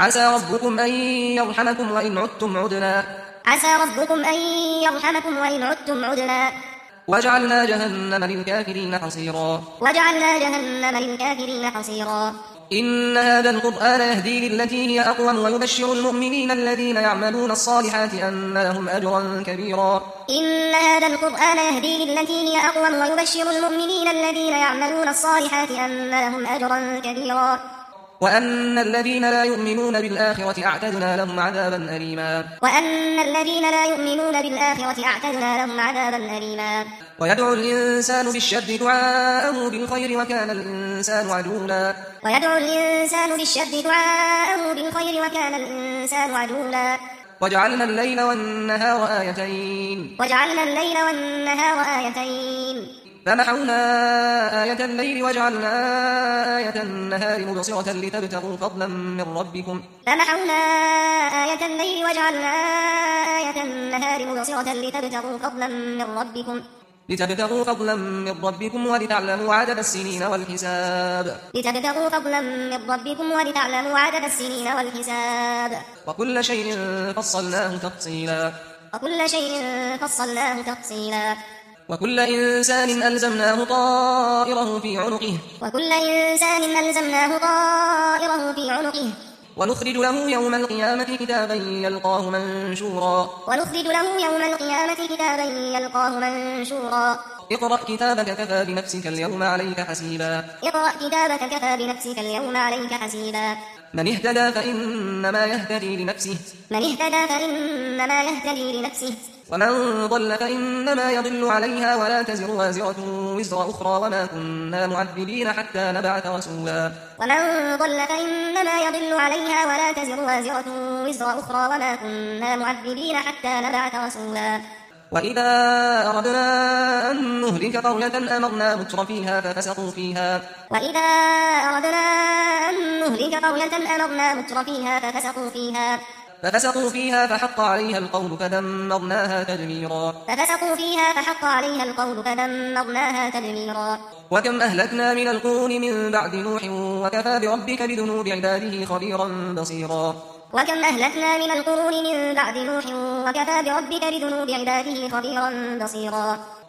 عسى ربكم أن يرحمكم وإن عدتم عدنا عسى ربكم أن يرحمكم وإن عدتم عدنا وجعلنا جهنم للكافرين حصيرا وجعلنا جهنم للكافرين حصيرا إن هذا القرآن يهدي للتي هي أقوم ويبشر المؤمنين الذين يعملون الصالحات أن لهم أجرا كبيرا إن هذا القرآن يهدي للتي هي أقوم ويبشر المؤمنين الذين يعملون الصالحات أن لهم أجرا كبيرا وأن الذين لا يؤمنون بالآخرة أعتدنا لهم عذابا أليما وأن الذين لا يؤمنون بالآخرة أعتدنا لهم عذابا أليما ويدعو الإنسان بالشر دعاءه بالخير وكان الإنسان عجولا ويدعو الإنسان بالشر دعاءه بالخير وكان الإنسان عجولا وجعلنا الليل والنهار آيتين فمحونا آية الليل وجعلنا آية النهار مبصرة لتبتغوا فضلا من ربكم لتبتغوا فضلا من ربكم ولتعلموا عدد السنين والحساب وكل شيء فصلناه تفصيلا وكل إنسان ألزمناه طائره في عنقه ونخرج له يوم القيامة كتابا يلقاه منشورا اقرأ كتابك كفى بنفسك اليوم عليك حسيبا من اهتدى فإنما يهتدي لنفسه ومن ضل فإنما يضل عليها ولا تزر وازرة وزر أخرى وما كنا معذبين حتى نبعث رسولا وإذا أردنا أن نهلك قرية أمرنا متر فيها ففسقوا فيها فحق عليها القول فدمرناها تدميرا وكم أهلكنا من القرون من بعد نوح وكفى بربك بذنوب عباده خبيرا بصيرا